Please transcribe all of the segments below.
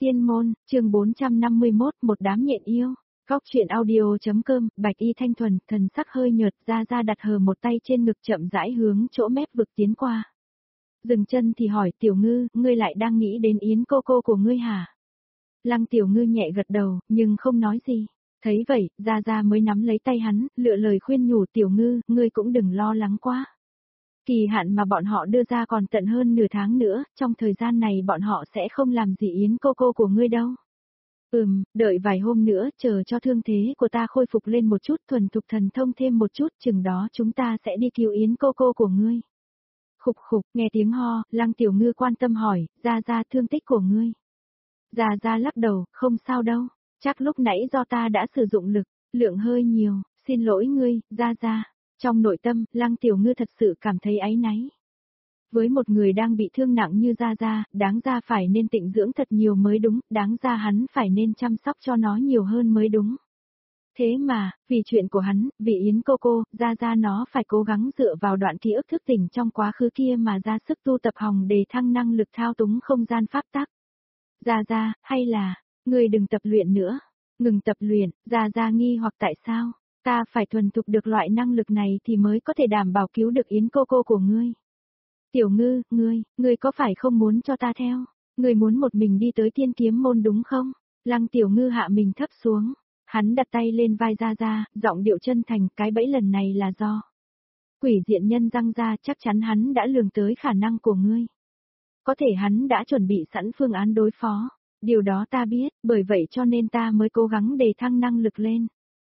Tiên môn, chương 451, một đám nhện yêu. Góc truyện audio.com, Bạch Y thanh thuần, thần sắc hơi nhợt, ra đặt hờ một tay trên ngực chậm rãi hướng chỗ mép vực tiến qua. Dừng chân thì hỏi Tiểu Ngư, ngươi lại đang nghĩ đến Yến cô của ngươi hả? Lăng Tiểu Ngư nhẹ gật đầu, nhưng không nói gì. Thấy vậy, ra mới nắm lấy tay hắn, lựa lời khuyên nhủ Tiểu Ngư, ngươi cũng đừng lo lắng quá. Kỳ hạn mà bọn họ đưa ra còn tận hơn nửa tháng nữa, trong thời gian này bọn họ sẽ không làm gì Yến cô của ngươi đâu. Đợi vài hôm nữa, chờ cho thương thế của ta khôi phục lên một chút, thuần thục thần thông thêm một chút, chừng đó chúng ta sẽ đi cứu Yến cô của ngươi. Khục, nghe tiếng ho, Lăng Tiểu Ngư quan tâm hỏi, ra thương tích của ngươi. Ra lắc đầu, không sao đâu, chắc lúc nãy do ta đã sử dụng lực, lượng hơi nhiều, xin lỗi ngươi, ra. Trong nội tâm, Lăng Tiểu Ngư thật sự cảm thấy áy náy. Với một người đang bị thương nặng như ra, đáng ra phải nên tịnh dưỡng thật nhiều mới đúng, đáng ra hắn phải nên chăm sóc cho nó nhiều hơn mới đúng. Thế mà, vì chuyện của hắn, vì Yến cô, ra nó phải cố gắng dựa vào đoạn ký ức thức tỉnh trong quá khứ kia mà ra sức tu tập hồng để thăng năng lực thao túng không gian pháp tắc. Ra, hay là, ngươi đừng tập luyện nữa, ngừng tập luyện, ra nghi hoặc tại sao? Ta phải thuần thục được loại năng lực này thì mới có thể đảm bảo cứu được Yến cô của ngươi. Tiểu Ngư, ngươi có phải không muốn cho ta theo? Ngươi muốn một mình đi tới Tiên Kiếm môn đúng không? Lăng Tiểu Ngư hạ mình thấp xuống. Hắn đặt tay lên vai ra, giọng điệu chân thành, cái bẫy lần này là do Quỷ Diện Nhân răng ra, chắc chắn hắn đã lường tới khả năng của ngươi. Có thể hắn đã chuẩn bị sẵn phương án đối phó. Điều đó ta biết, bởi vậy cho nên ta mới cố gắng đề thăng năng lực lên.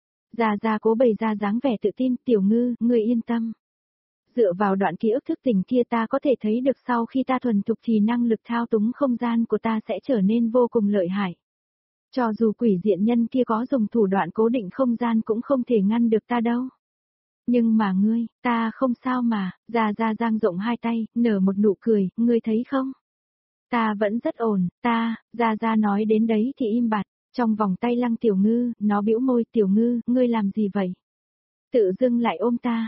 Ra cố bày ra dáng vẻ tự tin, Tiểu Ngư, ngươi yên tâm. Dựa vào đoạn ký ức thức tỉnh kia ta có thể thấy được sau khi ta thuần thục thì năng lực thao túng không gian của ta sẽ trở nên vô cùng lợi hại. Cho dù Quỷ Diện Nhân kia có dùng thủ đoạn cố định không gian cũng không thể ngăn được ta đâu. Nhưng mà ngươi, ta không sao mà, ra dang rộng hai tay, nở một nụ cười, ngươi thấy không? Ta vẫn rất ổn, ra nói đến đấy thì im bặt, trong vòng tay Lăng Tiểu Ngư, nó bĩu môi, Tiểu Ngư, ngươi làm gì vậy? Tự dưng lại ôm ta.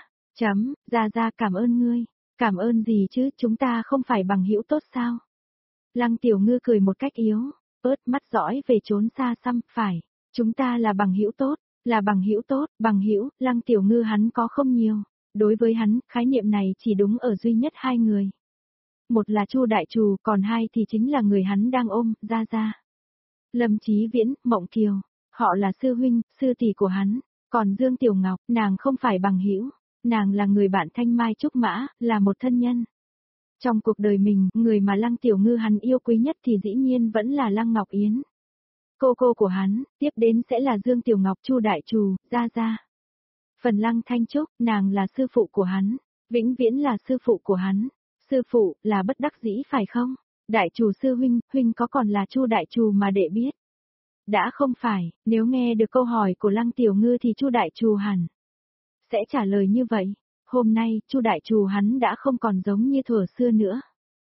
Ra cảm ơn ngươi. Cảm ơn gì chứ, chúng ta không phải bằng hữu tốt sao? Lăng Tiểu Ngư cười một cách yếu, mắt dõi về trốn xa xăm, phải, chúng ta là bằng hữu tốt, bằng hữu, Lăng Tiểu Ngư hắn có không nhiều. Đối với hắn, khái niệm này chỉ đúng ở duy nhất hai người. Một là Chu Đại Trù, còn hai thì chính là người hắn đang ôm, ra. Lâm Chí Viễn, Mộng Kiều, họ là sư huynh, sư tỷ của hắn, còn Dương Tiểu Ngọc, nàng không phải bằng hữu. Nàng là người bạn thanh mai trúc mã, là một thân nhân. Trong cuộc đời mình, người mà Lăng Tiểu Ngư hắn yêu quý nhất thì dĩ nhiên vẫn là Lăng Ngọc Yến. Cô của hắn, tiếp đến sẽ là Dương Tiểu Ngọc, Chu Đại Trù, ra. Phần Lăng Thanh Trúc, nàng là sư phụ của hắn, vĩnh viễn là sư phụ của hắn. Sư phụ, là bất đắc dĩ phải không? Đại Trù sư huynh có còn là Chu Đại Trù mà đệ biết? Đã không phải, nếu nghe được câu hỏi của Lăng Tiểu Ngư thì Chu Đại Trù hẳn sẽ trả lời như vậy. Hôm nay, Chu Đại Trù hắn đã không còn giống như thuở xưa nữa.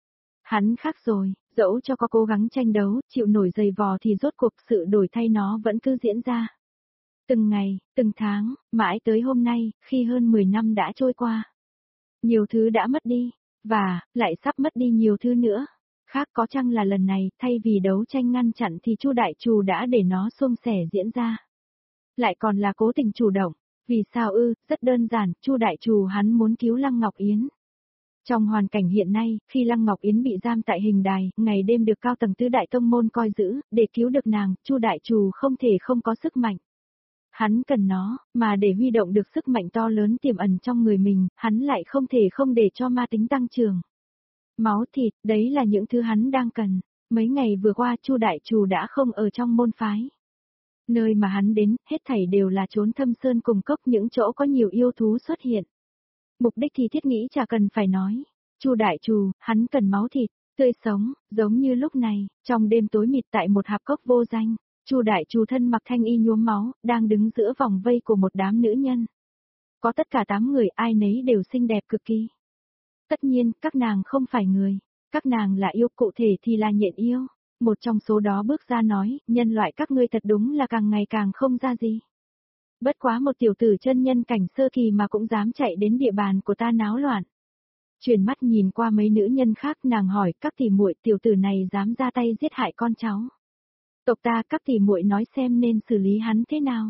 Hắn khác rồi, dẫu cho có cố gắng tranh đấu, chịu nổi giày vò thì rốt cuộc sự đổi thay nó vẫn cứ diễn ra. Từng ngày, từng tháng, mãi tới hôm nay, khi hơn 10 năm đã trôi qua. Nhiều thứ đã mất đi, và, lại sắp mất đi nhiều thứ nữa. Khác có chăng là lần này, thay vì đấu tranh ngăn chặn thì Chu Đại Trù đã để nó suôn sẻ diễn ra. Lại còn là cố tình chủ động. Vì sao rất đơn giản, Chu Đại Trù hắn muốn cứu Lăng Ngọc Yến. Trong hoàn cảnh hiện nay, khi Lăng Ngọc Yến bị giam tại hình đài, ngày đêm được cao tầng tứ đại tông môn coi giữ, để cứu được nàng, Chu Đại Trù không thể không có sức mạnh. Hắn cần nó, mà để huy động được sức mạnh to lớn tiềm ẩn trong người mình, hắn lại không thể không để cho ma tính tăng trưởng. Máu thịt, đấy là những thứ hắn đang cần. Mấy ngày vừa qua Chu Đại Trù đã không ở trong môn phái. Nơi mà hắn đến, hết thảy đều là chốn thâm sơn cùng cốc, những chỗ có nhiều yêu thú xuất hiện. Mục đích thì thiết nghĩ chả cần phải nói. Chu Đại Trù, hắn cần máu thịt, tươi sống, giống như lúc này, trong đêm tối mịt tại một hạp cốc vô danh, Chu Đại Trù thân mặc thanh y nhuốm máu, đang đứng giữa vòng vây của một đám nữ nhân. Có tất cả 8 người, ai nấy đều xinh đẹp cực kỳ. Tất nhiên, các nàng không phải người, các nàng là yêu, cụ thể thì là nhện yêu. Một trong số đó bước ra nói, nhân loại các ngươi thật đúng là càng ngày càng không ra gì. Bất quá một tiểu tử chân nhân cảnh sơ kỳ mà cũng dám chạy đến địa bàn của ta náo loạn. Chuyển mắt nhìn qua mấy nữ nhân khác, nàng hỏi, các tỷ muội, tiểu tử này dám ra tay giết hại con cháu. Tộc ta các tỷ muội nói xem nên xử lý hắn thế nào.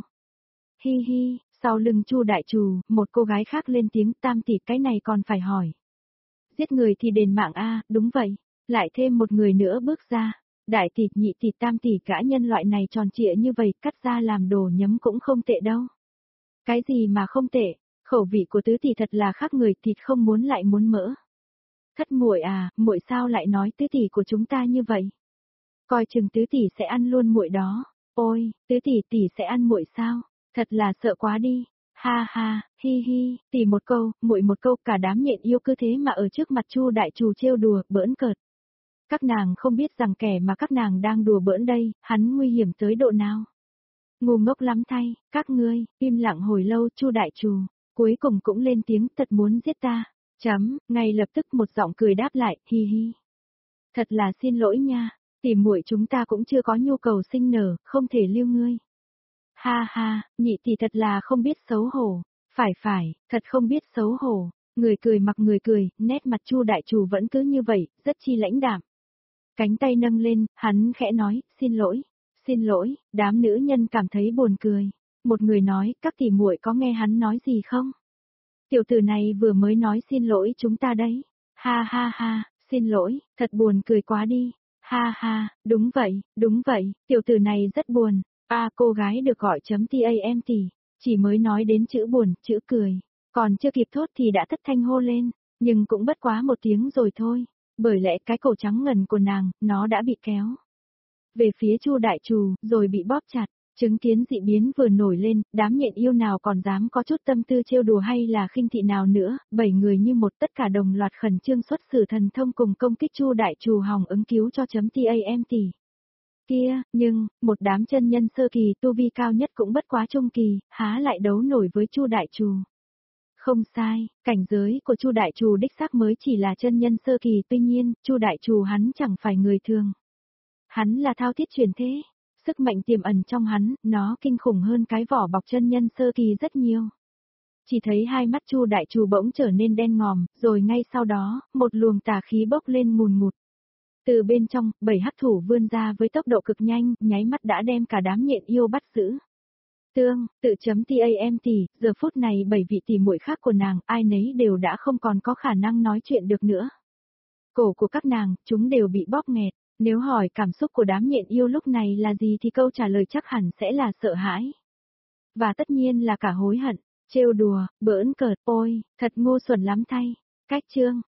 Hi hi, sau lưng Chu đại trù, một cô gái khác lên tiếng, Tam tỷ cái này còn phải hỏi. Giết người thì đền mạng a, đúng vậy. Lại thêm một người nữa bước ra. Đại tỷ, nhị tỷ, tam tỷ, cả nhân loại này tròn trịa như vậy, cắt ra làm đồ nhấm cũng không tệ đâu. Cái gì mà không tệ, khẩu vị của tứ tỷ thật là khác người, thịt không muốn lại muốn mỡ. Thất muội à, muội sao lại nói tứ tỷ của chúng ta như vậy? Coi chừng tứ tỷ sẽ ăn luôn muội đó. Ôi, tứ tỷ sẽ ăn muội sao? Thật là sợ quá đi. Ha ha, hi hi, tỷ một câu, muội một câu, cả đám nhện yêu cứ thế mà ở trước mặt Chu đại trù trêu đùa, bỡn cợt. Các nàng không biết rằng kẻ mà các nàng đang đùa bỡn đây, hắn nguy hiểm tới độ nào. Ngu ngốc lắm thay, các ngươi, im lặng hồi lâu, Chu đại trù, cuối cùng cũng lên tiếng, thật muốn giết ta. Ngay lập tức một giọng cười đáp lại, hi hi. Thật là xin lỗi nha, tỷ muội chúng ta cũng chưa có nhu cầu sinh nở, không thể lưu ngươi. Ha ha, nhị tỷ thật là không biết xấu hổ. Phải, thật không biết xấu hổ. Người cười mặc người cười, nét mặt Chu đại trù vẫn cứ như vậy, rất chi lãnh đạm. Cánh tay nâng lên, hắn khẽ nói, xin lỗi, đám nữ nhân cảm thấy buồn cười. Một người nói, các tỷ muội có nghe hắn nói gì không? Tiểu tử này vừa mới nói xin lỗi chúng ta đấy. Ha ha ha, xin lỗi, thật buồn cười quá đi. Ha ha, đúng vậy, tiểu tử này rất buồn. Cô gái được gọi chấm TAM tỷ, chỉ mới nói đến chữ buồn, chữ cười. Còn chưa kịp thốt thì đã thất thanh hô lên, nhưng cũng bất quá một tiếng rồi thôi. Bởi lẽ cái cổ trắng ngần của nàng, nó đã bị kéo về phía Chu đại trù, rồi bị bóp chặt. Chứng kiến dị biến vừa nổi lên, đám nhện yêu nào còn dám có chút tâm tư trêu đùa hay là khinh thị nào nữa, 7 người như một tất cả đồng loạt khẩn trương xuất sử thần thông cùng công kích Chu đại trù hòng ứng cứu cho chấm TAM tỷ. Kia, nhưng, một đám chân nhân sơ kỳ tu vi cao nhất cũng bất quá trung kỳ, há lại đấu nổi với Chu đại trù. Không sai, cảnh giới của Chu đại trù đích xác mới chỉ là chân nhân sơ kỳ, tuy nhiên, Chu đại trù hắn chẳng phải người thường. Hắn là thao thiết truyền thế. Sức mạnh tiềm ẩn trong hắn, nó kinh khủng hơn cái vỏ bọc chân nhân sơ kỳ rất nhiều. Chỉ thấy hai mắt Chu đại trù bỗng trở nên đen ngòm, rồi ngay sau đó, một luồng tà khí bốc lên ngùn ngụt. Từ bên trong, 7 hắc thủ vươn ra với tốc độ cực nhanh, nháy mắt đã đem cả đám nhện yêu bắt giữ. Tự chấm TAM tỷ, giờ phút này 7 vị tỷ muội khác của nàng, ai nấy đều đã không còn có khả năng nói chuyện được nữa. Cổ của các nàng, chúng đều bị bóp nghẹt. Nếu hỏi cảm xúc của đám nhện yêu lúc này là gì thì câu trả lời chắc hẳn sẽ là sợ hãi. Và tất nhiên là cả hối hận, trêu đùa, bỡn cợt, ôi, thật ngu xuẩn lắm thay. Cách chương